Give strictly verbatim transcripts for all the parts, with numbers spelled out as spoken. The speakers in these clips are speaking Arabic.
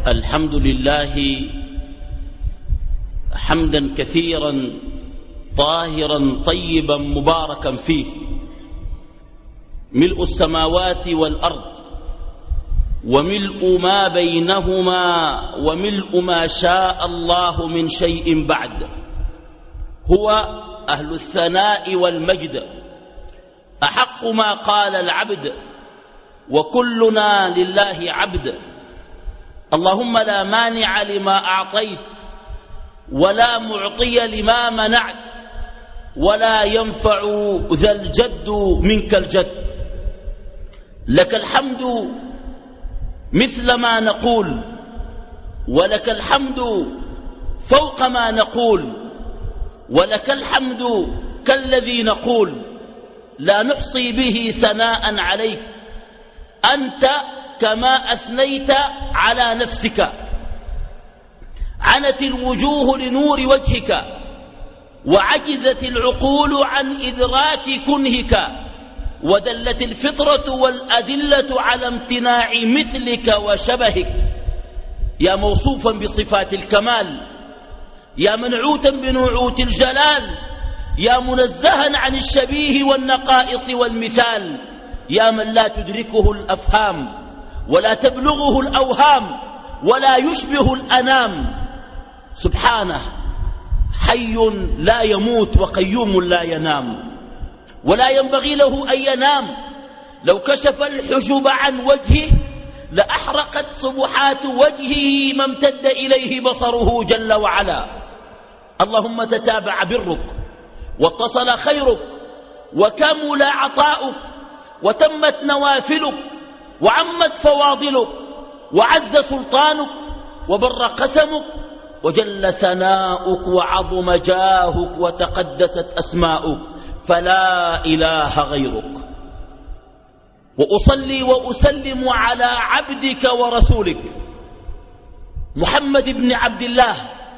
الحمد لله حمدا كثيرا طاهرا طيبا مباركا فيه، ملء السماوات والأرض وملء ما بينهما وملء ما شاء الله من شيء بعد. هو أهل الثناء والمجد، أحق ما قال العبد وكلنا لله عبد. اللهم لا مانع لما أعطيت ولا معطي لما منعت ولا ينفع ذا الجد منك الجد. لك الحمد مثل ما نقول، ولك الحمد فوق ما نقول، ولك الحمد كالذي نقول، لا نحصي به ثناء عليك، أنت كما أثنيت على نفسك. عنت الوجوه لنور وجهك وعجزت العقول عن إدراك كنهك، ودلت الفطرة والأدلة على امتناع مثلك وشبهك. يا موصوفا بصفات الكمال، يا منعوتا بنعوت الجلال، يا منزها عن الشبيه والنقائص والمثال، يا من لا تدركه الأفهام ولا تبلغه الأوهام ولا يشبه الأنام. سبحانه حي لا يموت وقيوم لا ينام، ولا ينبغي له أن ينام. لو كشف الحجب عن وجهه لأحرقت صبحات وجهه ما امتد إليه بصره جل وعلا. اللهم تتابع برك واتصل خيرك وكمل عطاؤك وتمت نوافلك وعمت فواضلك وعز سلطانك وبر قسمك وجل ثناؤك وعظم جاهك وتقدست أسماؤك، فلا إله غيرك. وأصلي وأسلم على عبدك ورسولك محمد بن عبد الله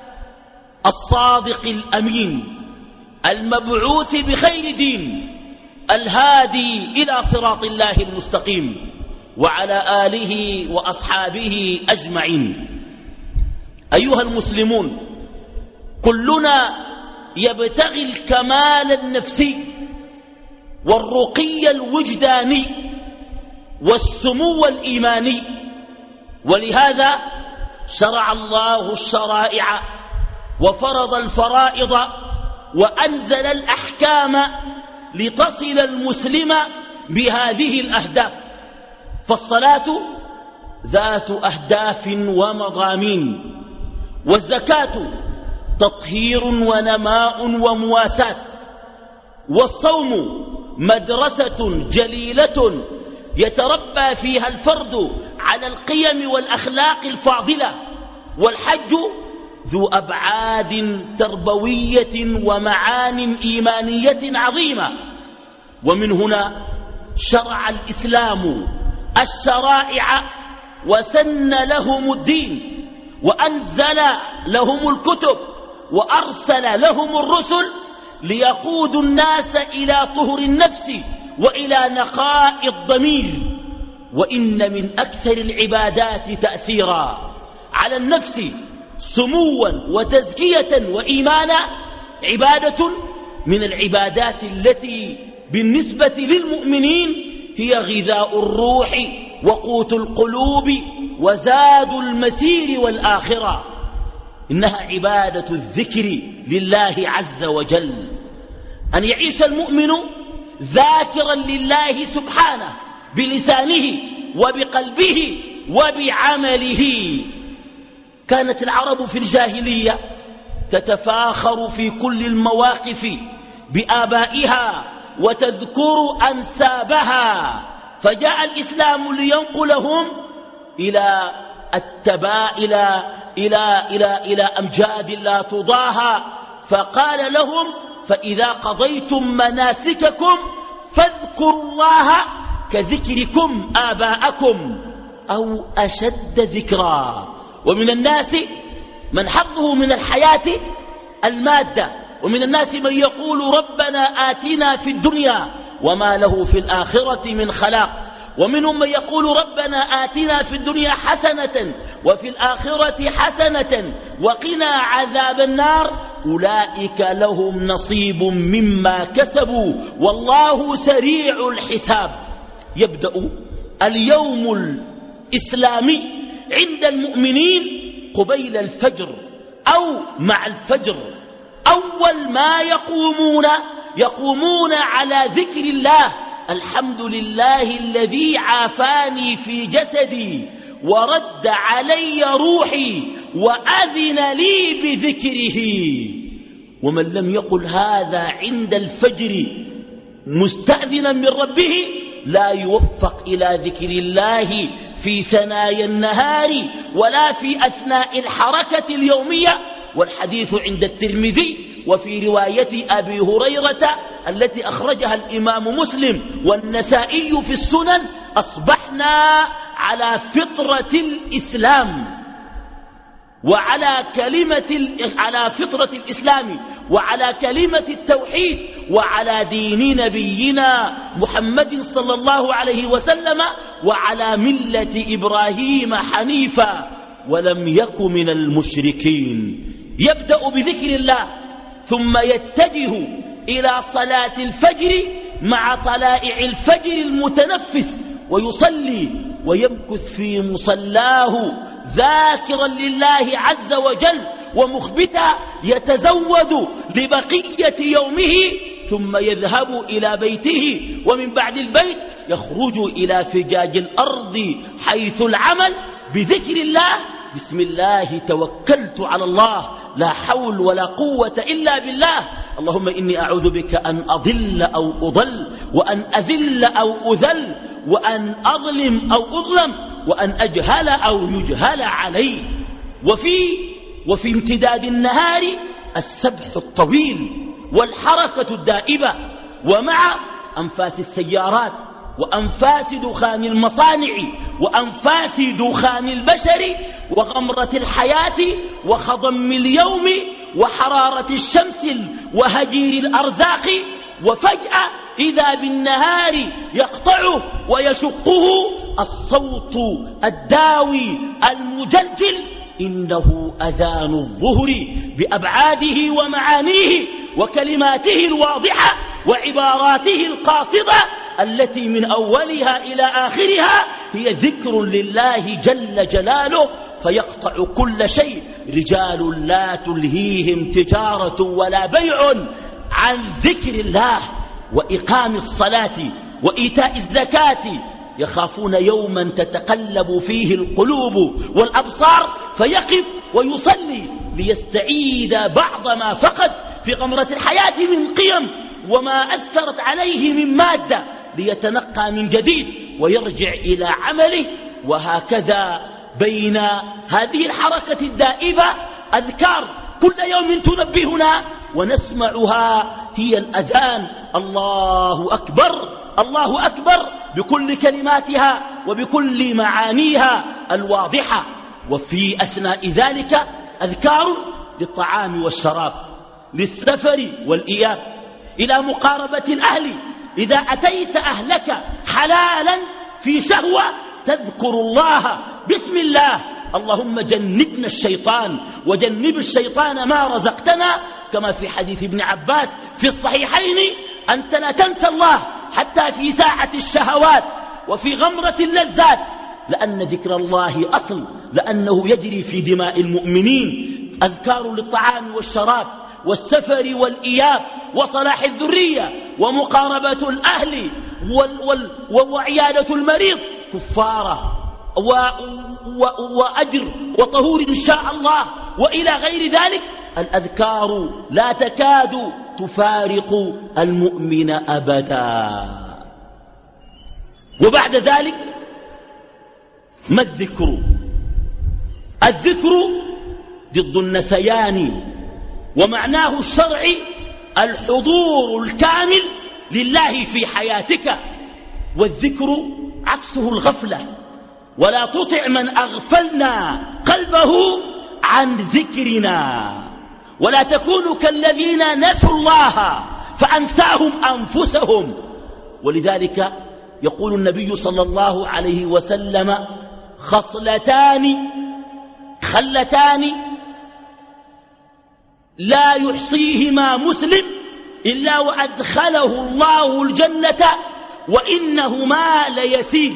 الصادق الأمين المبعوث بخير دين الهادي إلى صراط الله المستقيم، وعلى آله وأصحابه أجمعين. أيها المسلمون، كلنا يبتغي الكمال النفسي والرقي الوجداني والسمو الإيماني، ولهذا شرع الله الشرائع وفرض الفرائض وأنزل الأحكام لتصل المسلم بهذه الأهداف. فالصلاة ذات أهداف ومضامين، والزكاة تطهير ونماء ومواساة، والصوم مدرسة جليلة يتربى فيها الفرد على القيم والأخلاق الفاضلة، والحج ذو أبعاد تربوية ومعان إيمانية عظيمة. ومن هنا شرع الإسلام الشرائع وسن لهم الدين وأنزل لهم الكتب وأرسل لهم الرسل ليقودوا الناس إلى طهر النفس وإلى نقاء الضمير. وإن من أكثر العبادات تأثيرا على النفس سموا وتزكية وإيمانا عبادة من العبادات التي بالنسبة للمؤمنين هي غذاء الروح وقوت القلوب وزاد المسير والآخرة. إنها عبادة الذكر لله عز وجل، أن يعيش المؤمن ذاكرا لله سبحانه بلسانه وبقلبه وبعمله. كانت العرب في الجاهلية تتفاخر في كل المواقف بآبائها وتذكر أنسابها، فجاء الإسلام لينقلهم إلى التبا إلى, إلى, إلى, إلى أمجاد لا تضاهى، فقال لهم: فإذا قضيتم مناسككم فاذكروا الله كذكركم آباءكم أو أشد ذكرا. ومن الناس من حظه من الحياة المادة، ومن الناس من يقول: ربنا آتنا في الدنيا وما له في الآخرة من خلاق. ومنهم من يقول ربنا آتنا في الدنيا حسنة وفي الآخرة حسنة وقنا عذاب النار. أولئك لهم نصيب مما كسبوا والله سريع الحساب. يبدأ اليوم الإسلامي عند المؤمنين قبيل الفجر أو مع الفجر. أول ما يقومون يقومون على ذكر الله. الحمد لله الذي عافاني في جسدي ورد علي روحي وأذن لي بذكره. ومن لم يقل هذا عند الفجر مستأذنا من ربه لا يوفق إلى ذكر الله في ثنايا النهار ولا في أثناء الحركة اليومية. والحديث عند الترمذي وفي رواية أبي هريرة التي أخرجها الإمام مسلم والنسائي في السنن: أصبحنا على فطرة الإسلام وعلى كلمة على فطرة الإسلام وعلى كلمة التوحيد وعلى دين نبينا محمد صلى الله عليه وسلم وعلى ملة إبراهيم حنيفا ولم يك من المشركين. يبدأ بذكر الله ثم يتجه إلى صلاة الفجر مع طلائع الفجر المتنفس ويصلي ويمكث في مصلاه ذاكرا لله عز وجل ومخبتا يتزود لبقية يومه ثم يذهب إلى بيته ومن بعد البيت يخرج إلى فجاج الأرض حيث العمل بذكر الله: بسم الله توكلت على الله لا حول ولا قوة إلا بالله، اللهم إني أعوذ بك أن أضل أو أضل وأن أذل أو أذل وأن أظلم أو أظلم وأن أجهل أو يجهل علي. وفي, وفي امتداد النهار السبح الطويل والحركة الدائبة ومع أنفاس السيارات وأنفاس دخان المصانع وأنفاس دخان البشر وغمرة الحياة وخضم اليوم وحرارة الشمس وهجير الأرزاق. وفجأة إذا بالنهار يقطعه ويشقه الصوت الداوي المجلجل: إنه أذان الظهر بأبعاده ومعانيه وكلماته الواضحة وعباراته القاصدة التي من أولها إلى آخرها هي ذكر لله جل جلاله، فيقطع كل شيء. رجال لا تلهيهم تجارة ولا بيع عن ذكر الله وإقام الصلاة وإيتاء الزكاة يخافون يوما تتقلب فيه القلوب والأبصار فيقف ويصلي ليستعيد بعض ما فقد في غمرة الحياة من قيم وما أثرت عليه من مادة ليتنقى من جديد ويرجع إلى عمله. وهكذا بين هذه الحركة الدائبة أذكار كل يوم تنبهنا ونسمعها هي الأذان: الله أكبر الله أكبر بكل كلماتها وبكل معانيها الواضحة. وفي أثناء ذلك أذكار للطعام والشراب، للسفر والإياب، إلى مقاربة الأهل. إذا أتيت أهلك حلالا في شهوة تذكر الله: بسم الله، اللهم جنبنا الشيطان وجنب الشيطان ما رزقتنا، كما في حديث ابن عباس في الصحيحين: أنت لا تنسى الله حتى في ساعة الشهوات وفي غمرة اللذات، لأن ذكر الله أصل، لأنه يجري في دماء المؤمنين. أذكار للطعام والشراب والسفر والإياب وصلاح الذرية ومقاربة الأهل وعيادة المريض كفارة و و وأجر وطهور إن شاء الله، وإلى غير ذلك. الأذكار لا تكاد تفارق المؤمن أبدا. وبعد ذلك ما الذكر؟ الذكر ضد النسيان، ومعناه الشرعي الحضور الكامل لله في حياتك. والذكر عكسه الغفلة، ولا تطع من أغفلنا قلبه عن ذكرنا، ولا تكونوا كالذين نسوا الله فأنساهم أنفسهم. ولذلك يقول النبي صلى الله عليه وسلم خصلتان خلتان لا يحصيهما مسلم إلا وأدخله الله الجنة وإنهما ليسير.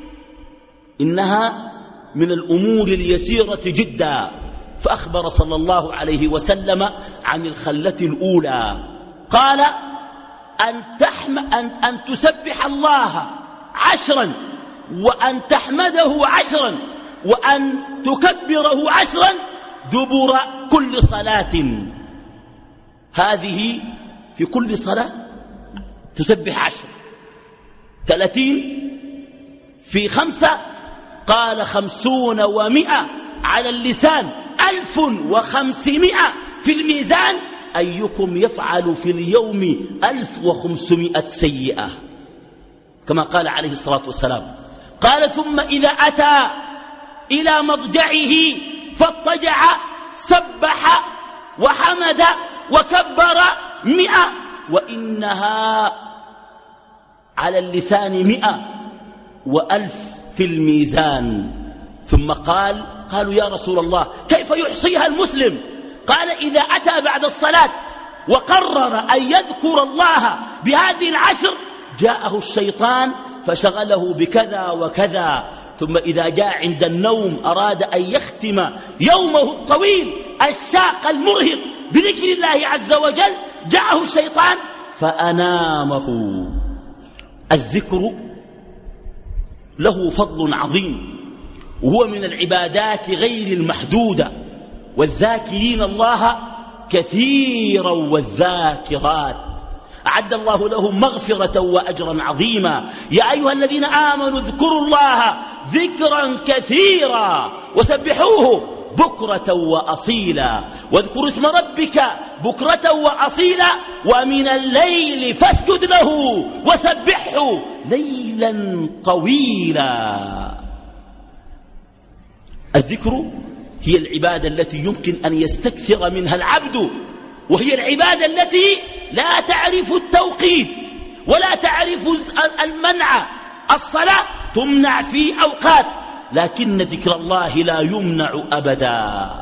إنها من الأمور اليسيرة جدا. فأخبر صلى الله عليه وسلم عن الخلة الأولى قال أن, تحم أن, أن تسبح الله عشرا وأن تحمده عشرا وأن تكبره عشرا دبر كل صلاة. هذه في كل صلاة تسبح عشر. ثلاثين في خمسة قال خمسون ومئة على اللسان ألف وخمسمائة في الميزان. أيكم يفعل في اليوم ألف وخمسمائة سيئة كما قال عليه الصلاة والسلام. قال ثم إذا أتى إلى مضجعه فاضطجع سبح وحمد وكبر مئة وإنها على اللسان مئة وألف في الميزان. ثم قال قالوا يا رسول الله كيف يحصيها المسلم؟ قال إذا أتى بعد الصلاة وقرر أن يذكر الله بهذه العشر جاءه الشيطان فشغله بكذا وكذا. ثم إذا جاء عند النوم أراد أن يختم يومه الطويل الشاق المرهق بذكر الله عز وجل جاءه الشيطان فأنامه. الذكر له فضل عظيم وهو من العبادات غير المحدودة. والذاكرين الله كثيرا والذاكرات أعد الله لهم مغفرة وأجرا عظيما. يا أيها الذين آمنوا اذكروا الله ذكرا كثيرا وسبحوه بكرة وأصيلا واذكروا اسم ربك بكرة وأصيلا ومن الليل فاسجد له وسبحه ليلا طويلا. الذكر هي العبادة التي يمكن أن يستكثر منها العبد وهي العبادة التي لا تعرف التوقيت ولا تعرف المنع. الصلاة تمنع في أوقات لكن ذكر الله لا يمنع أبدا.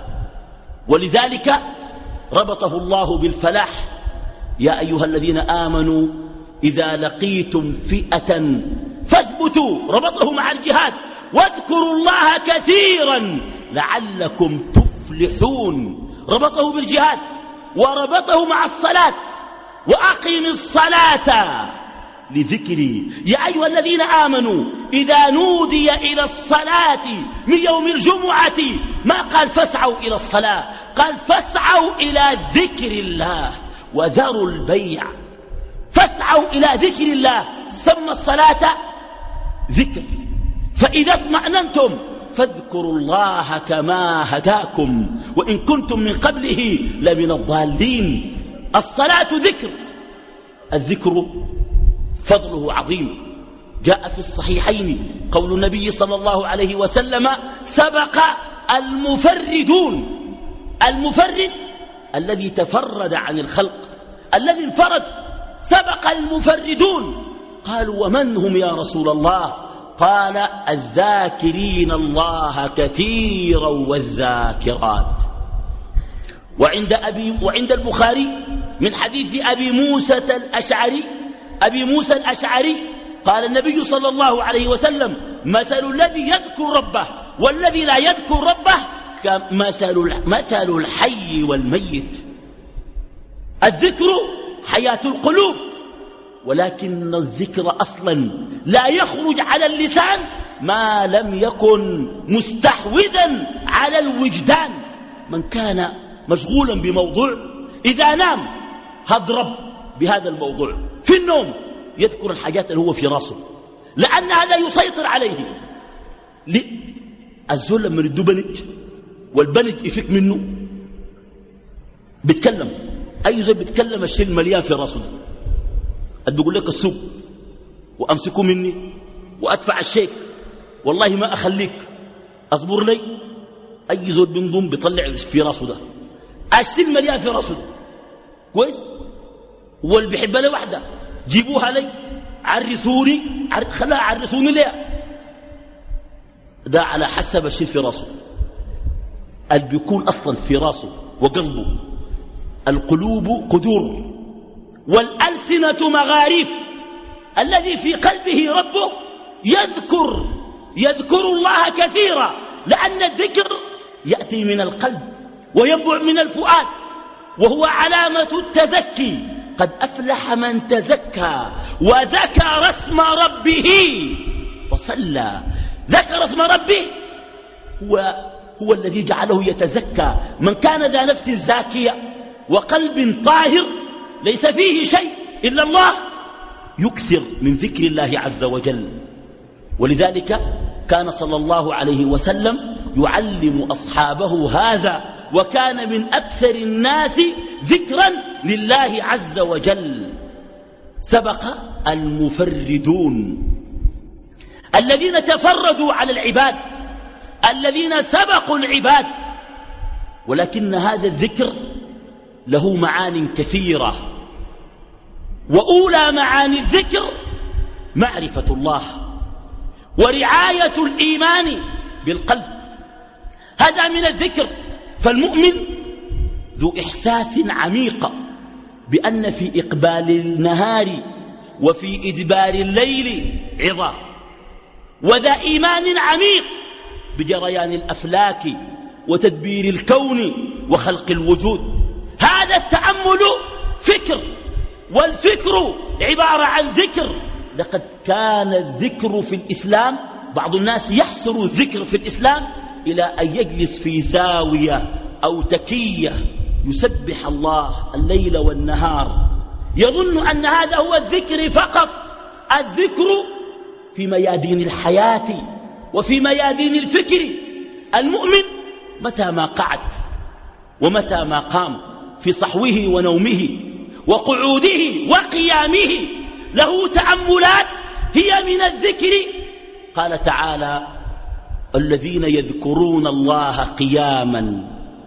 ولذلك ربطه الله بالفلاح. يا أيها الذين آمنوا إذا لقيتم فئة فاثبتوا ربطه مع الجهاد واذكروا الله كثيرا لعلكم تفلحون ربطه بالجهاد وربطه مع الصلاة وأقم الصلاة لذكري. يا أيها الذين آمنوا إذا نودي إلى الصلاة من يوم الجمعة ما قال فاسعوا إلى الصلاة قال فاسعوا إلى ذكر الله وذروا البيع. فاسعوا إلى ذكر الله سمى الصلاة ذكر. فإذا اطمأننتم فاذكروا الله كما هداكم وإن كنتم من قبله لمن الضالين. الصلاة ذكر. الذكر فضله عظيم. جاء في الصحيحين قول النبي صلى الله عليه وسلم سبق المفردون. المفرد الذي تفرد عن الخلق الذي انفرد سبق المفردون. قالوا ومن هم يا رسول الله؟ قال الذاكرين الله كثيرا والذاكرات. وعند, أبي وعند البخاري من حديث أبي موسى الأشعري أبي موسى الأشعري قال النبي صلى الله عليه وسلم مثل الذي يذكر ربه والذي لا يذكر ربه كمثل مثل الحي والميت. الذكر حياة القلوب ولكن الذكر أصلا لا يخرج على اللسان ما لم يكن مستحوذا على الوجدان. من كان مشغولا بموضوع إذا نام هضرب بهذا الموضوع في النوم يذكر الحاجات اللي هو في راسه لأن هذا يسيطر عليه. الزول لما يدو بنج والبنج يفك منه بيتكلم. أي زول بيتكلم الشيء المليان في راسه ده بيقول لك السوق وأمسكه مني وأدفع الشيك والله ما أخليك أصبر لي. أي زول بينضم بيطلع في راسه ده الشيء المليان في راسه ده كويس. واللي بيحب له واحدة جيبوها لي عرسوني خلاها عرسوني ليه؟ ده على حسب الشيء في راسه، اللي بيكون أصلا في راسه وقلبه. القلوب قدور والألسنة مغاريف. الذي في قلبه ربه يذكر يذكر الله كثيرا، لأن الذكر يأتي من القلب وينبع من الفؤاد، وهو علامة التزكي. قد أفلح من تزكى وذكر اسم ربه فصلى. ذكر اسم ربه هو, هو الذي جعله يتزكى. من كان ذا نفس زاكية وقلب طاهر ليس فيه شيء إلا الله يكثر من ذكر الله عز وجل. ولذلك كان صلى الله عليه وسلم يعلم أصحابه هذا، وكان من أكثر الناس ذكرا لله عز وجل. سبق المفردون الذين تفردوا على العباد، الذين سبقوا العباد، ولكن هذا الذكر له معان كثيرة. وأولى معاني الذكر معرفة الله ورعاية الإيمان بالقلب، هذا من الذكر. فالمؤمن ذو إحساس عميق بأن في إقبال النهار وفي إدبار الليل عظة، وذا إيمان عميق بجريان الأفلاك وتدبير الكون وخلق الوجود. هذا التأمل فكر، والفكر عبارة عن ذكر. لقد كان الذكر في الإسلام، بعض الناس يحصر الذكر في الإسلام إلى أن يجلس في زاوية أو تكية يسبح الله الليل والنهار، يظن أن هذا هو الذكر فقط. الذكر في ميادين الحياة وفي ميادين الفكر. المؤمن متى ما قعد ومتى ما قام، في صحوه ونومه وقعوده وقيامه، له تأملات هي من الذكر. قال تعالى: الذين يذكرون الله قياما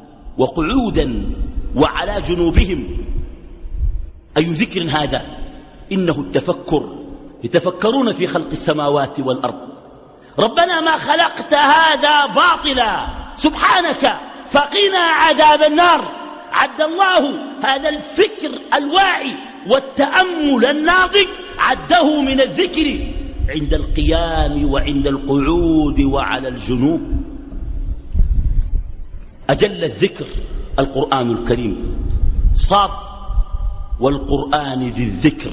وقعودا وعلى جنوبهم. أي ذكر هذا؟ إنه التفكر، يتفكرون في خلق السماوات والأرض. ربنا ما خلقت هذا باطلا سبحانك فقنا عذاب النار. عد الله هذا الفكر الواعي والتأمل الناضج، عده من الذكر عند القيام وعند القعود وعلى الجنوب. أجل الذكر القرآن الكريم، صاد والقرآن ذي الذكر،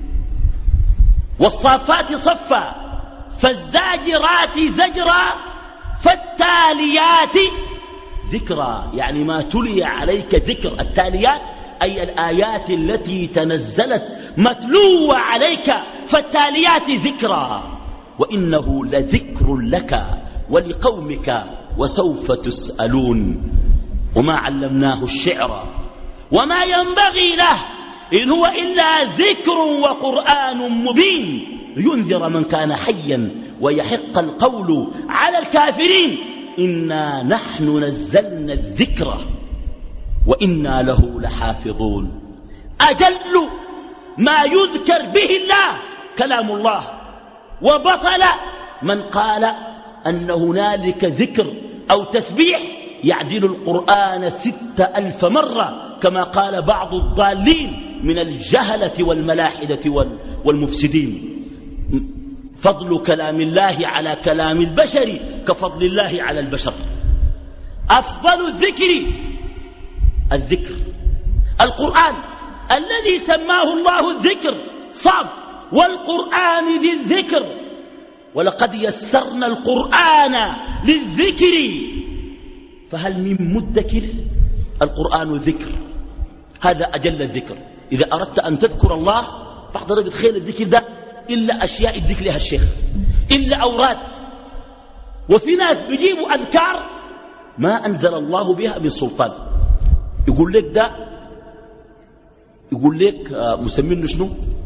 والصافات صفا، فالزاجرات زجرا، فالتاليات ذكرا. يعني ما تلي عليك ذكر. التاليات أي الآيات التي تنزلت متلوة عليك، فالتاليات ذكرا. وإنه لذكر لك ولقومك وسوف تسألون. وما علمناه الشعر وما ينبغي له، إن هو إلا ذكر وقرآن مبين لينذر من كان حيا ويحق القول على الكافرين. إنا نحن نزلنا الذكر وإنا له لحافظون. أجل ما يذكر به الله كلام الله، وبطل من قال أن هنالك ذكر أو تسبيح يعدل القرآن ستة ألف مرة، كما قال بعض الضالين من الجهلة والملاحدة والمفسدين. فضل كلام الله على كلام البشر كفضل الله على البشر. أفضل الذكر الذكر القرآن الذي سماه الله الذكر، صاد والقرآن ذي الذكر. ولقد يسرنا القرآن للذكر فهل من مدكر. القرآن ذكر، هذا أجل الذكر. إذا أردت أن تذكر الله، بعض الرجل تخيل الذكر ده إلا أشياء الذكر لها الشيخ، إلا أوراد. وفي ناس بيجيبوا أذكار ما أنزل الله بها من سلطان، يقول لك ده، يقول لك مسمينه شنو،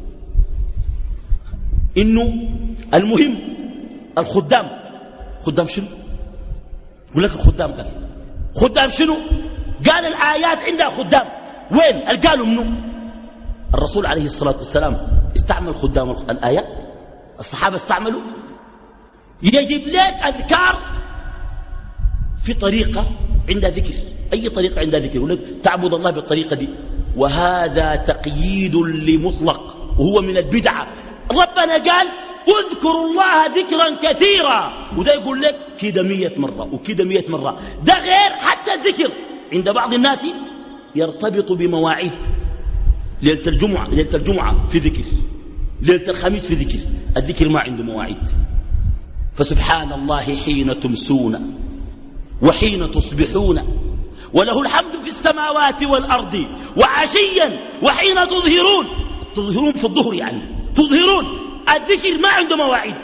إنه المهم الخدام. خدام شنو؟ يقول لك الخدام قال خدام شنو؟ قال الآيات عندها خدام. وين؟ قالوا منه؟ الرسول عليه الصلاة والسلام استعمل خدام الآيات. الصحابة استعملوا. يجب لك أذكار في طريقة عندها ذكر، أي طريقة عندها ذكر، يقول لك تعبد الله بالطريقة دي، وهذا تقييد لمطلق وهو من البدعة. ربنا قال اذكروا الله ذكرا كثيرا، وده يقول لك كده مية مرة وكده مية مرة. ده غير حتى الذكر عند بعض الناس يرتبط بمواعيد. ليلة الجمعة ليلة الجمعة في ذكر، ليلة الخميس في ذكر. الذكر ما عنده مواعيد. فسبحان الله حين تمسون وحين تصبحون وله الحمد في السماوات والأرض وعشيا وحين تظهرون. تظهرون في الظهر يعني تظهرون. الذكر ما عنده مواعيد،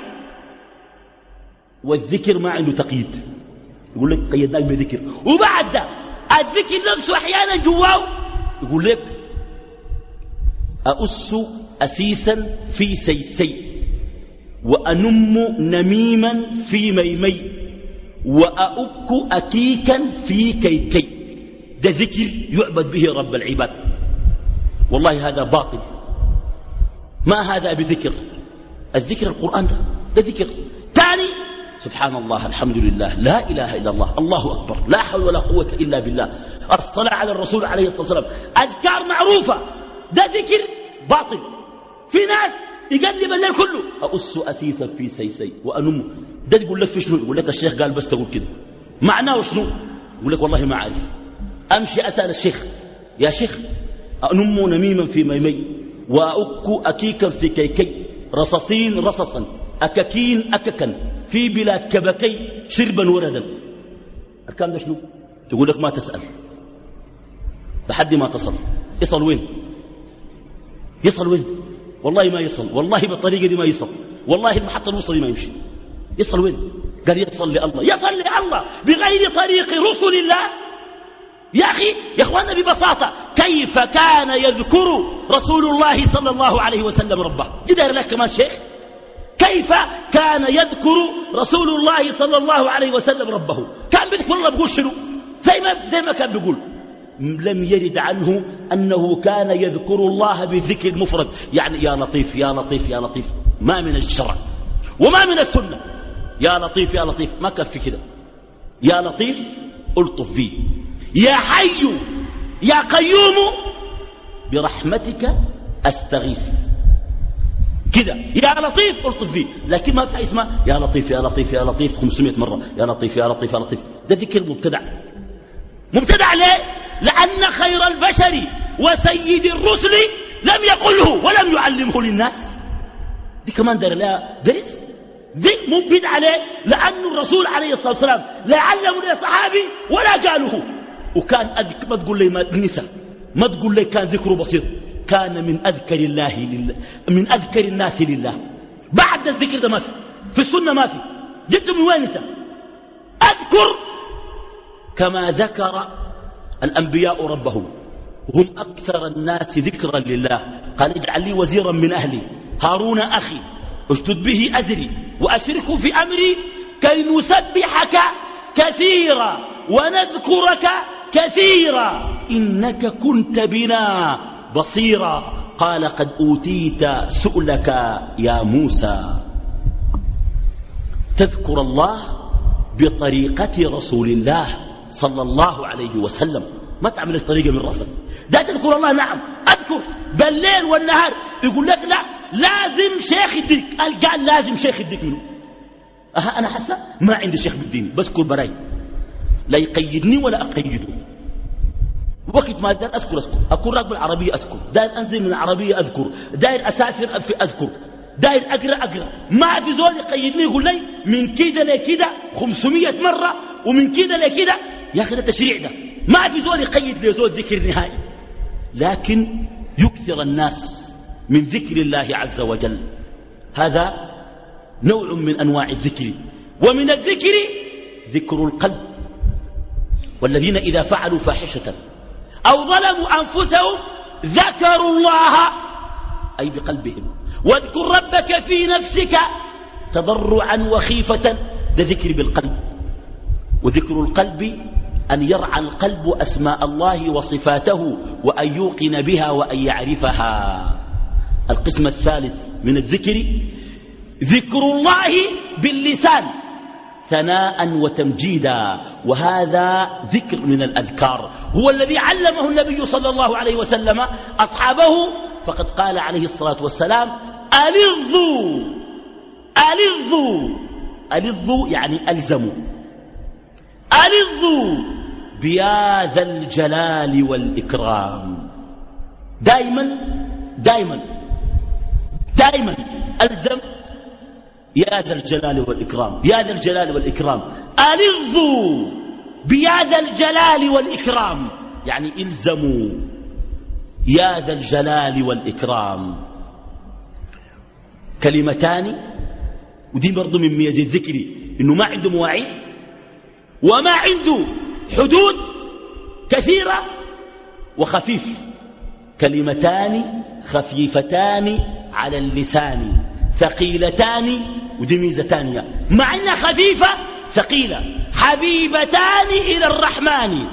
والذكر ما عنده تقييد. يقول لك قيدناك بذكر، وبعد ده الذكر نفسه أحيانا جواه يقول لك أؤس أسيسا في سيسي وأنم نميما في ميمي وأؤك أكيكا في كيكي. ده ذكر يعبد به رب العباد. والله هذا باطل، ما هذا بذكر. الذكر القرآن ده, ده ذكر. ثاني سبحان الله الحمد لله لا إله إلا الله الله أكبر لا حول ولا قوة إلا بالله. الصلاة على الرسول عليه الصلاة والسلام. أذكار معروفة، ده ذكر باطل. في ناس يقلب الليل كله أؤس أسيسا في سيسي وأنم. ده يقول لك في شنو؟ يقول لك الشيخ قال بس تقول كده. معناه شنو؟ يقول لك والله ما عارف. أمشي أسأل الشيخ يا شيخ أنم نميما في ميمي وأؤك أكيكا في كيكي رصصين رصصا أككين أككا في بلاد كبكي شربا وردا. الكلام ده شنو؟ تقول لك ما تسأل لحد ما تصل. يصل وين؟ يصل وين؟ والله ما يصل، والله بالطريقة دي ما يصل، والله المحطة الوسطى دي ما يمشي. يصل وين؟ قال يصل لله. يصل لله بغير طريق رسل الله. يا أخي يا أخوانا ببساطة كيف كان يذكر رسول الله صلى الله عليه وسلم ربه؟ دي داير لك كمان شيخ. كيف كان يذكر رسول الله صلى الله عليه وسلم ربه؟ كان بيذكر الله بيقول شنو؟ زي ما, زي ما كان بيقول. لم يرد عنه أنه كان يذكر الله بذكر مفرد، يعني يا لطيف يا لطيف يا لطيف. ما من الشرع وما من السنة. يا لطيف يا لطيف ما كان في كده. يا لطيف ألطف فيه، يا حي يا قيوم برحمتك أستغيث كده. يا لطيف ألطف فيه، لكن ما في اسمه يا لطيف يا لطيف يا لطيف خمسمائة مرة يا لطيف يا لطيف يا لطيف. ده ذكر مبتدع. مبتدع ليه؟ لأن خير البشر وسيد الرسل لم يقله ولم يعلمه للناس. دي كمان دار لها درس. دي مبتدع عليه لأن الرسول عليه الصلاة والسلام لا علمه لصحابي ولا قاله. وكان أذك ما تقول لي ما نسى، ما تقول لي كان ذكره بسيط. كان من أذكر الله لله، من أذكر الناس لله. بعد الذكر ده ما في، في السنة ما في. جبت من وين انت؟ أذكر كما ذكر الأنبياء ربهم، هم أكثر الناس ذكرا لله. قال اجعل لي وزيرا من أهلي هارون أخي اشدد به أزري وأشركه في أمري كي نسبحك كثيرا ونذكرك كثيرا إنك كنت بنا بصيرا. قال قد أوتيت سؤلك يا موسى. تذكر الله بطريقة رسول الله صلى الله عليه وسلم. ما تعمل الطريقة من رأسك. ده تذكر الله نعم أذكر بالليل والنهار. يقول لك لا لازم شيخ يديك. قال لازم شيخ يديك منه. أها أنا حسا ما عندي شيخ بالدين بذكر براي لا يقيدني ولا أقيده. وقت ما داير أذكر أذكر أكون راكب العربية أذكر، داير أنزل من العربية أذكر، داير أسافر في أذكر، داير أقرأ أقرأ. ما في زول يقيدني يقول لي من كده لكده خمسمائة مرة ومن كده لكده. يا أخي ده تشريع ده. ما في زول يقيد لي زول ذكر نهائي. لكن يكثر الناس من ذكر الله عز وجل. هذا نوع من أنواع الذكر. ومن الذكر ذكر القلب. والذين إذا فعلوا فاحشة أو ظلموا أنفسهم ذكروا الله أي بقلبهم. واذكر ربك في نفسك تضرعا وخيفة. ده ذكر بالقلب. وذكر القلب أن يرعى القلب أسماء الله وصفاته وأن يوقن بها وأن يعرفها. القسم الثالث من الذكر ذكر الله باللسان ثناء وتمجيدا، وهذا ذكر من الأذكار هو الذي علمه النبي صلى الله عليه وسلم أصحابه، فقد قال عليه الصلاة والسلام: ألظوا ألظوا ألظوا يعني ألزموا، ألظوا بيا ذا الجلال والإكرام. دائما دائما دائما ألزم يا ذا الجلال والإكرام، يا ذا الجلال والإكرام. ألظوا بيا ذا الجلال والإكرام يعني إلزموا يا ذا الجلال والإكرام. كلمتان، ودي برضو من ميزة الذكر إنه ما عنده مواعيد وما عنده حدود كثيرة وخفيف. كلمتان خفيفتان على اللسان ثقيلتان، ودي ميزة تانية، مع أنها خفيفة ثقيلة، حبيبتان إلى الرحمن.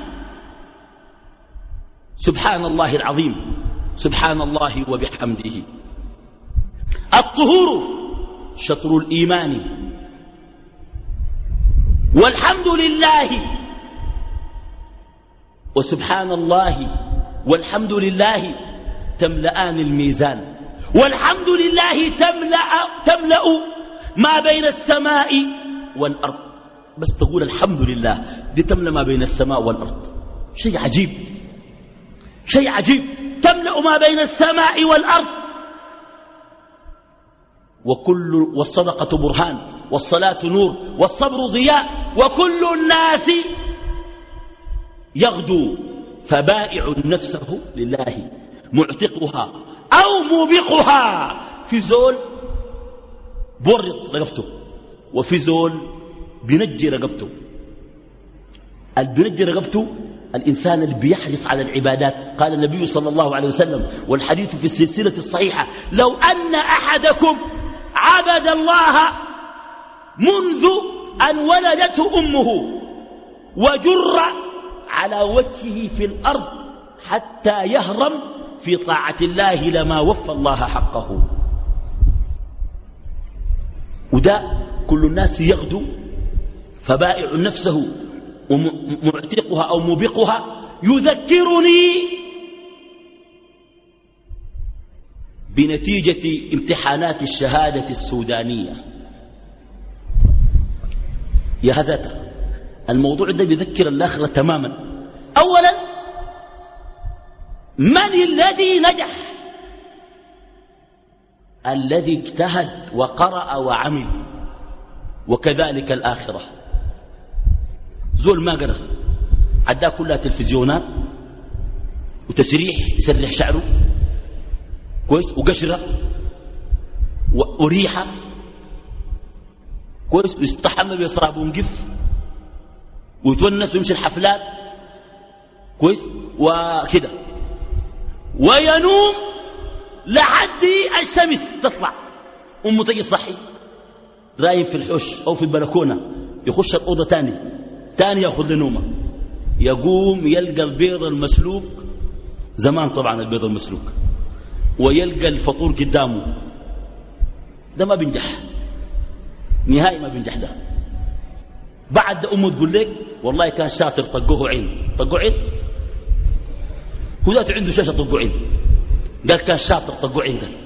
سبحان الله العظيم، سبحان الله وبحمده. الطهور شطر الإيمان، والحمد لله وسبحان الله والحمد لله تملأان الميزان، والحمد لله تملأ, تملأ ما بين السماء والأرض. بس تقول الحمد لله دي تملأ ما بين السماء والأرض، شيء عجيب، شيء عجيب. تملأ ما بين السماء والأرض. وكل والصدقة برهان، والصلاة نور، والصبر ضياء، وكل الناس يغدو فبائع نفسه لله معتقها أو موبقها. في زول بورط رقبته، وفي زول بنجي رقبته. البنجي رقبته الإنسان اللي بيحرص على العبادات. قال النبي صلى الله عليه وسلم، والحديث في السلسلة الصحيحة: لو أن أحدكم عبد الله منذ أن ولدته أمه وجر على وجهه في الأرض حتى يهرم في طاعة الله لما وفى الله حقه. وده كل الناس يغدو فبائع نفسه ومعتقها أو موبقها. يذكرني بنتيجة امتحانات الشهادة السودانية. يا هذا الموضوع ده بيذكر الآخرة تماما. أولا، من الذي نجح؟ الذي اجتهد وقرأ وعمل. وكذلك الآخرة. زول ما قرأ عداه كلها تلفزيونات وتسريح، يسرح شعره كويس، وقشرة وريحة كويس، ويستحمى بصابون قف، ويتونس ويمشي الحفلات كويس وكده، وينوم لحد الشمس تطلع، أمه تجي صحي رايم في الحوش أو في البلكونة، يخش الأوضة تاني تاني يأخذ لنومه، يقوم يلقى البيض المسلوق، زمان طبعا البيض المسلوق، ويلقى الفطور قدامه. ده ما بينجح نهائي، ما بينجح. ده بعد أمه تقول لك والله كان شاطر، طقوه عين. طقوه عين هو ذاته عنده شاشة طقوه عين، قال كان شاطر طقوه عين. قال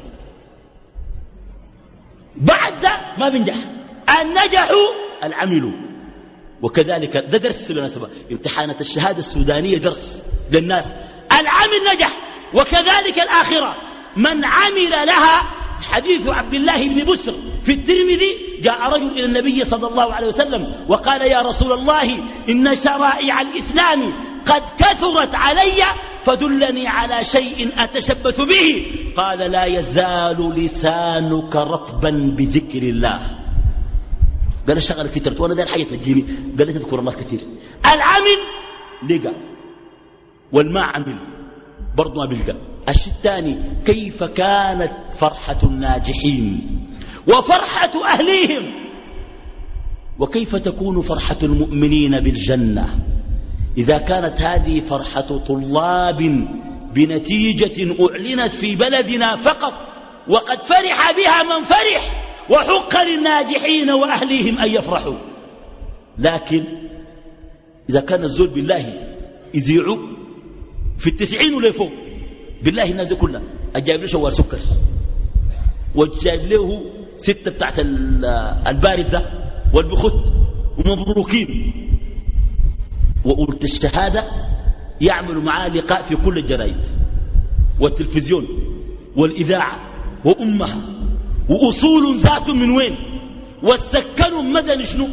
بعد ده ما بينجح. النجحوا العملوا. وكذلك ده درس بالمناسبة، امتحانات الشهادة السودانية درس للناس. العمل نجح، وكذلك الآخرة. من عمل لها. حديث عبد الله بن بسر في الترمذي: جاء رجل إلى النبي صلى الله عليه وسلم وقال: يا رسول الله، إن شرائع الإسلام قد كثرت علي، فدلني على شيء أتشبث به. قال: لا يزال لسانك رطبا بذكر الله. قال: الشغل كترت وانا داير حاجة تجيني. قال: لا تذكر الله كثير. العمل لقى، والما عمل برضو ما بلقى. الشيء الثاني: كيف كانت فرحة الناجحين وفرحة أهليهم، وكيف تكون فرحة المؤمنين بالجنة إذا كانت هذه فرحة طلاب بنتيجة أعلنت في بلدنا فقط، وقد فرح بها من فرح، وحق للناجحين وأهليهم أن يفرحوا. لكن إذا كان الزول بالله يزيعوا في التسعين ولا فوق، بالله الناس دي كلها أجاب له شوار سكر وجاب له ستة بتاعت البارد ده والبخت ومبروكين، وقلت الشهادة يعملوا معاه لقاء في كل الجرائد والتلفزيون والإذاعة وأمها، وأصول ذات من وين، والسكن مدن شنو.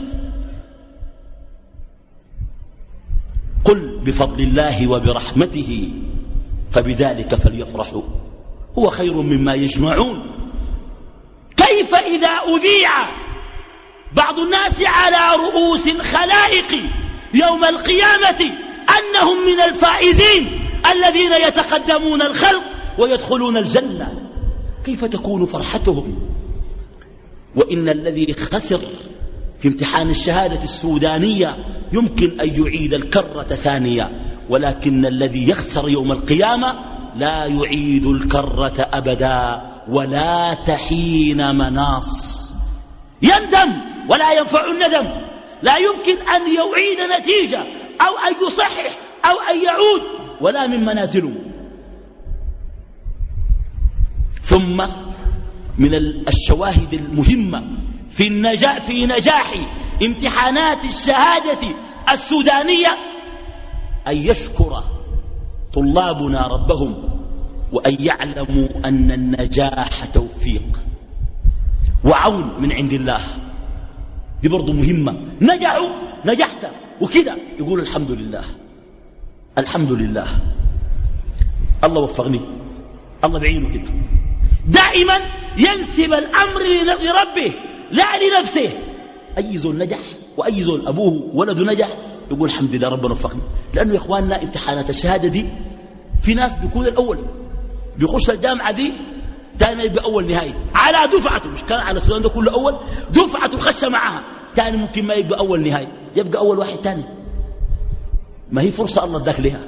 قل بفضل الله وبرحمته فبذلك فليفرحوا هو خير مما يجمعون. كيف إذا أذيع بعض الناس على رؤوس الخلائق يوم القيامة أنهم من الفائزين الذين يتقدمون الخلق ويدخلون الجنة، كيف تكون فرحتهم؟ وإن الذي خسر في امتحان الشهادة السودانية يمكن أن يعيد الكرة ثانية، ولكن الذي يخسر يوم القيامة لا يعيد الكرة أبدا ولا تحين مناص. يندم ولا ينفع الندم، لا يمكن أن يعيد نتيجة أو أن يصحح أو أن يعود ولا من منازله. ثم من الشواهد المهمة في النجاح, في نجاح امتحانات الشهادة السودانية أن يشكر طلابنا ربهم وأن يعلموا أن النجاح توفيق وعون من عند الله. دي برضو مهمة. نجحوا نجحت وكذا يقول الحمد لله الحمد لله، الله وفقني، الله بعينه كده. دائما ينسب الأمر لربه لا لنفسه. أي زول نجح وأي زول أبوه ولده نجح يقول الحمد لله ربنا وفقني. لأنه يا إخواننا امتحانات الشهادة دي في ناس بيكون الأول بيخش الجامعة دي تاني يبقى أول نهاية على دفعته، مش كان على السودان ده كله أول دفعته خش معها، تاني ممكن ما يبقى أول نهاية، يبقى أول واحد تاني. ما هي فرصة الله اداك لها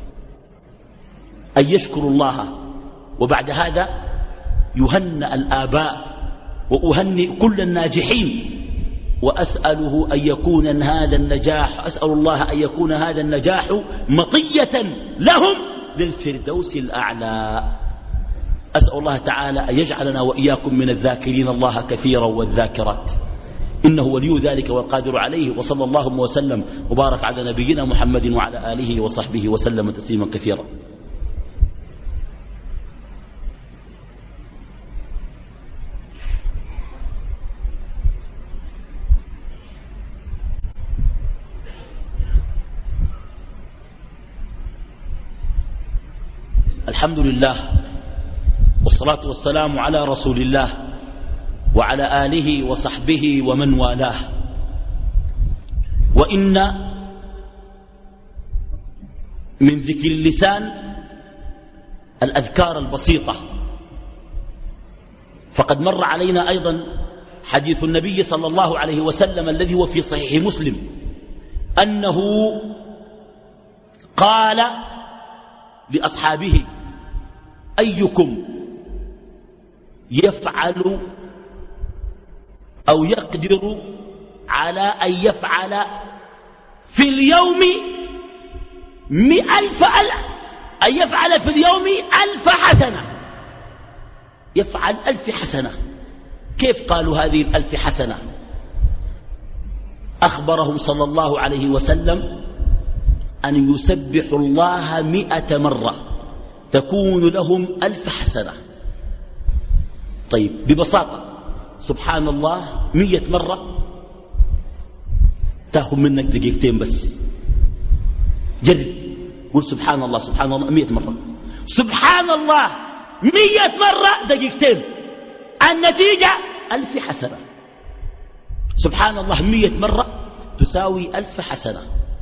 أن يشكروا الله. وبعد هذا يهنأ الآباء وأهنئ كل الناجحين، وأسأله أن يكون هذا النجاح أسأل الله أن يكون هذا النجاح مطية لهم للفردوس الأعلى. أسأل الله تعالى أن يجعلنا وإياكم من الذاكرين الله كثيرا والذاكرات، إنه ولي ذلك والقادر عليه. وصلى الله وسلم وبارك على نبينا محمد وعلى آله وصحبه وسلم تسليما كثيرا. الحمد لله والصلاة والسلام على رسول الله وعلى آله وصحبه ومن والاه. وإن من ذكر اللسان الأذكار البسيطة، فقد مر علينا أيضا حديث النبي صلى الله عليه وسلم الذي هو في صحيح مسلم أنه قال لأصحابه: أيكم يفعل أو يقدر على أن يفعل في اليوم ألف أن يفعل في اليوم ألف حسنة، يفعل ألف حسنة. كيف قالوا هذه الألف حسنة؟ أخبرهم صلى الله عليه وسلم أن يسبحوا الله مئة مرة تكون لهم ألف حسنة. طيب ببساطة سبحان الله مية مرة تأخذ منك دقيقتين بس. جرب قول سبحان الله سبحان الله مية مرة، سبحان الله مية مرة دقيقتين، النتيجة ألف حسنة. سبحان الله مية مرة تساوي ألف حسنة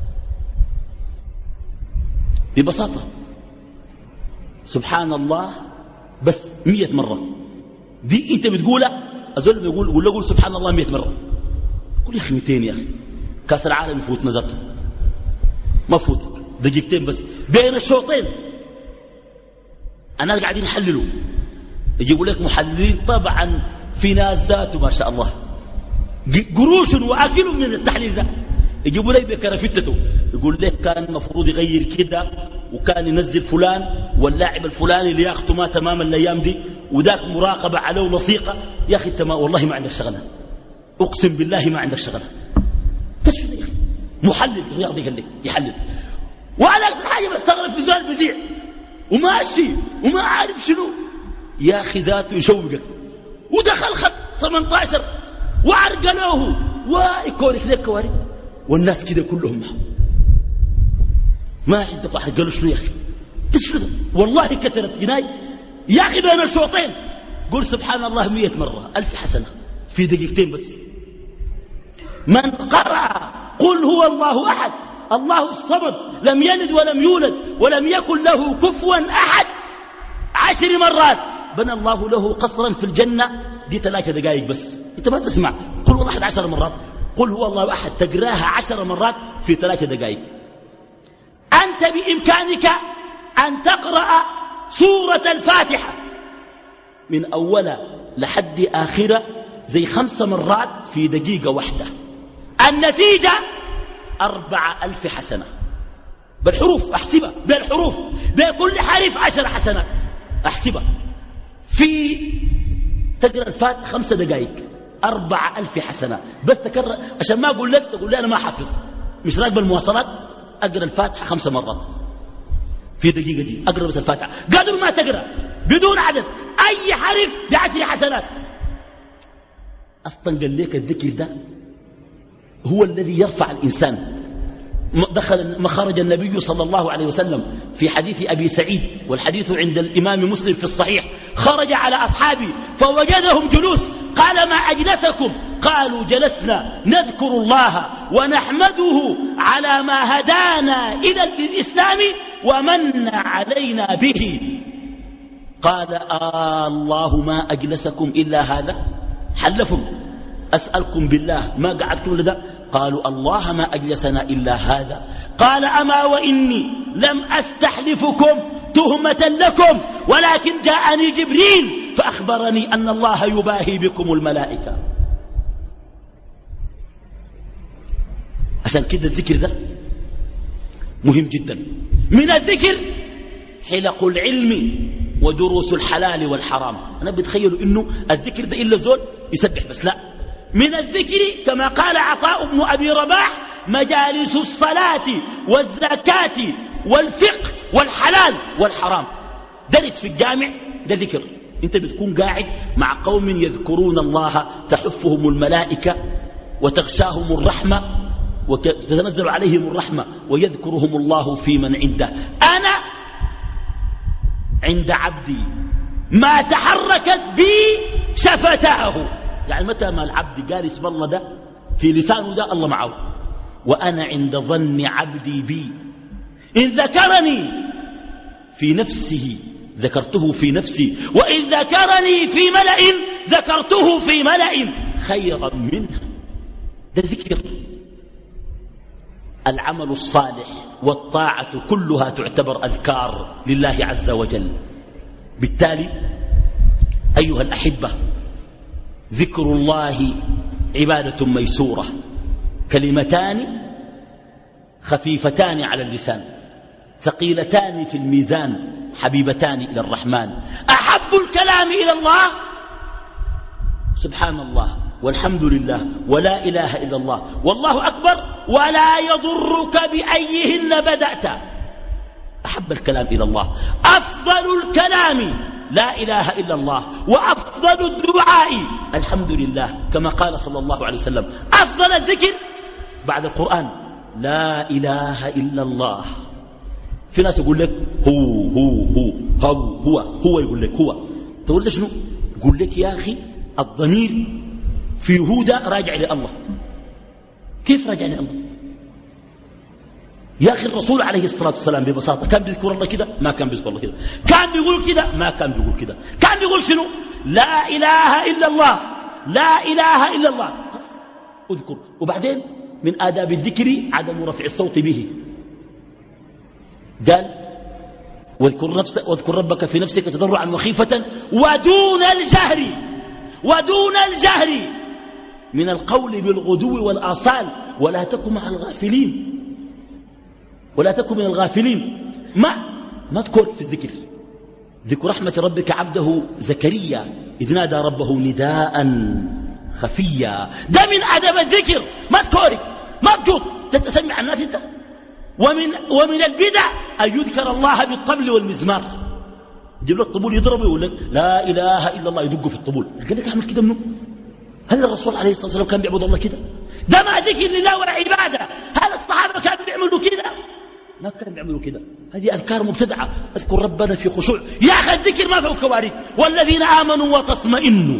ببساطة. سبحان الله بس مية مرة دي انت بتقولها، أزول بيقول قول له قول سبحان الله مية مرة، قول يا أخي مئتين يا أخي، كاس العالم يفوت نزلته ما فوتك دقيقتين بس بين الشوطين. الناس قاعدين يحللوا، يجيبوا لك محللين طبعا في ناس ذاته ما شاء الله قروش وأكل من التحليل ده، يجيبوا لي بكرفتته يقول لك كان المفروض يغير كده وكان ينزل فلان واللاعب الفلاني اللي ياخده ما تمام الأيام دي وذاك مراقبة عليه ولصيقة. يا أخي ما والله ما عندك شغلة، أقسم بالله ما عندك شغلة. تشفي يا أخي محلل رياضي قال لك يحلل، وأنا أكثر حاجة بستغرب في زول بزيع وماشي وما عارف شنو. يا أخي ذاته يشوقك ودخل خط ثمانية عشر وعرقلوه ويكونك لك كوارث والناس كده كلهم معه. ما عندك واحد قالوا شنو يا أخي تشفي والله كترت جناي يا أخي بين الشوطين. قل سبحان الله مية مرة ألف حسنة في دقيقتين بس. من قرأ قل هو الله أحد الله الصمد لم يلد ولم يولد ولم يكن له كفوا أحد عشر مرات بنى الله له قصرا في الجنة. دي ثلاثة دقائق بس، انت ما تسمع قل هو أحد عشر مرات، قل هو الله أحد تقراها عشر مرات في ثلاثة دقائق. أنت بإمكانك أن تقرأ سورة الفاتحة من أولها لحد آخرة زي خمس مرات في دقيقة واحدة. النتيجة أربع ألف حسنة بالحروف، أحسبها بالحروف بكل حرف عشر حسنات أحسبها. في تقرأ الفاتحة خمس دقائق أربع ألف حسنة بس. تكرر عشان ما أقول لك تقول لي أنا ما حافظ مش راكب المواصلات. أقرأ الفاتحة خمس مرات في دقيقة دي، أقرأ بس الفاتحة قادر ما تقرأ بدون عدد أي حرف بعشر حسنات. أصلا قال لك الذكر ده هو الذي يرفع الإنسان. دخل مخرج النبي صلى الله عليه وسلم في حديث أبي سعيد والحديث عند الإمام مسلم في الصحيح، خرج على أصحابه فوجدهم جلوس قال ما أجلسكم؟ قالوا جلسنا نذكر الله ونحمده على ما هدانا إلى الإسلام ومن علينا به. قال آه الله ما أجلسكم إلا هذا؟ حلفوا أسألكم بالله ما قعدتم لذا؟ قالوا الله ما أجلسنا إلا هذا. قال أما وإني لم أستحلفكم تهمة لكم ولكن جاءني جبريل فأخبرني أن الله يباهي بكم الملائكة. عشان كده الذكر ده مهم جدا. من الذكر حلق العلم ودروس الحلال والحرام. أنا بتخيل إنه الذكر ده إلا زول يسبح بس، لا، من الذكر كما قال عطاء بن أبي رباح مجالس الصلاة والزكاة والفقه والحلال والحرام. درس في الجامع ده ذكر. انت بتكون قاعد مع قوم يذكرون الله تحفهم الملائكة وتغشاهم الرحمة وتتنزل عليهم الرحمة ويذكرهم الله في من عنده. أنا عند عبدي ما تحركت بي شفتاه، يعني متى ما العبد قال اسم الله ده في لسانه ده الله معه. وأنا عند ظن عبدي بي إن ذكرني في نفسه ذكرته في نفسي وإن ذكرني في ملأ ذكرته في ملأ خيرا منه. ده ذكر. العمل الصالح والطاعة كلها تعتبر أذكار لله عز وجل. بالتالي أيها الأحبة ذكر الله عبادة ميسورة، كلمتان خفيفتان على اللسان ثقيلتان في الميزان حبيبتان إلى الرحمن. أحب الكلام إلى الله سبحان الله والحمد لله ولا إله إلا الله والله أكبر ولا يضرك بأيهن بدأت. أحب الكلام إلى الله. أفضل الكلام لا إله إلا الله، وأفضل الدعاء الحمد لله، كما قال صلى الله عليه وسلم أفضل الذكر بعد القرآن لا إله إلا الله. في ناس يقول لك هو هو هو هو هو, هو يقول لك هو، تقول له شنو؟ يقول لك يا أخي الضمير في هودا راجع لله. كيف راجع لله؟ يا أخي الرسول عليه الصلاة والسلام ببساطة كان بيذكر الله كده؟ ما كان بيذكر الله كده. كان بيقول كده؟ ما كان بيقول كده. كان بيقول شنو؟ لا إله إلا الله لا إله إلا الله. اذكر. وبعدين من آداب الذكر عدم رفع الصوت به. قال واذكر, نفسك واذكر ربك في نفسك تضرعا وخيفة ودون الجهر ودون الجهر من القول بالغدو والآصال ولا تكن مع الغافلين ولا تكن من الغافلين. ما ما تكون في الذكر. ذكر رحمة ربك عبده زكريا إذ نادى ربه نداء خفيا. ده من أدب الذكر. ما تكورك ما تجوط تتسمع الناس انت. ومن, ومن البدع أن يذكر الله بالطبل والمزمار. يجيب لك الطبول يضربه ويقول لك لا إله إلا الله يدق في الطبول. قال لك أعمل كده منه؟ هل الرسول عليه الصلاة والسلام كان بيعبد الله كده؟ ده ما ذكر لله ولا عبادة. هل الصحابة كانوا بيعملوا كده؟ ما كانوا بيعملوا كده. هذه أذكار مبتدعة. اذكر ربنا في خشوع. يا أخي الذكر ما فيه كوارث. والذين آمنوا وتطمئن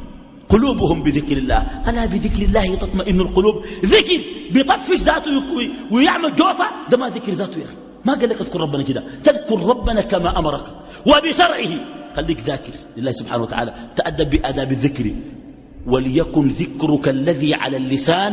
قلوبهم بذكر الله. ألا بذكر الله تطمئن القلوب. ذكر بيطفش ذاته ويعمل جوطة. ده ما ذكر ذاته يا أخي. ما قال لك اذكر ربنا كده. تذكر ربنا كما أمرك وبشرعه. خليك ذاكر لله سبحانه وتعالى. تأدب بآداب الذكر. وليكن ذكرك الذي على اللسان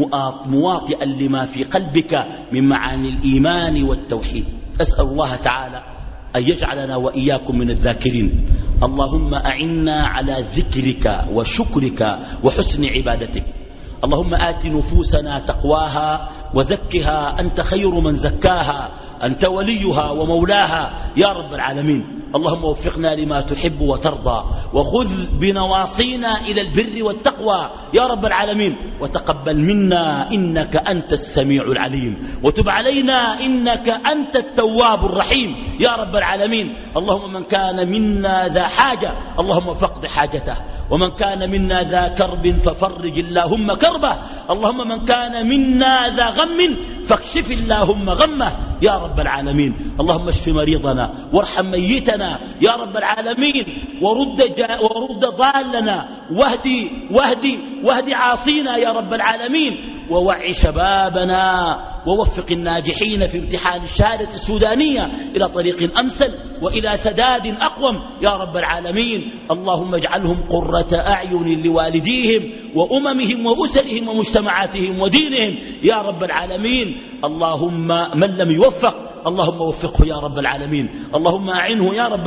مواطئا لما في قلبك من معاني الإيمان والتوحيد. أسأل الله تعالى أن يجعلنا وإياكم من الذاكرين. اللهم أعنا على ذكرك وشكرك وحسن عبادتك. اللهم آت نفوسنا تقواها وزكها أنت خير من زكاها أنت وليها ومولاها يا رب العالمين. اللهم وفقنا لما تحب وترضى وخذ بنواصينا إلى البر والتقوى يا رب العالمين. وتقبل منا إنك أنت السميع العليم وتب علينا إنك أنت التواب الرحيم يا رب العالمين. اللهم من كان منا ذا حاجة اللهم فقد حاجته ومن كان منا ذا كرب ففرج اللهم كربه. اللهم من كان منا ذا غم فاكشف اللهم غمه يا رب العالمين. اللهم اشف مريضنا وارحم ميتنا يا رب العالمين ورد, جا ورد ضالنا واهدي, واهدي, واهدي عاصينا يا رب العالمين. ووعي شبابنا ووفق الناجحين في امتحان الشهادة السودانية إلى طريق أمثل وإلى سداد أقوم يا رب العالمين. اللهم اجعلهم قرة أعين لوالديهم وأممهم وأسرهم ومجتمعاتهم ودينهم يا رب العالمين. اللهم من لم يوفق اللهم وفقه يا رب العالمين. اللهم أعنه يا رب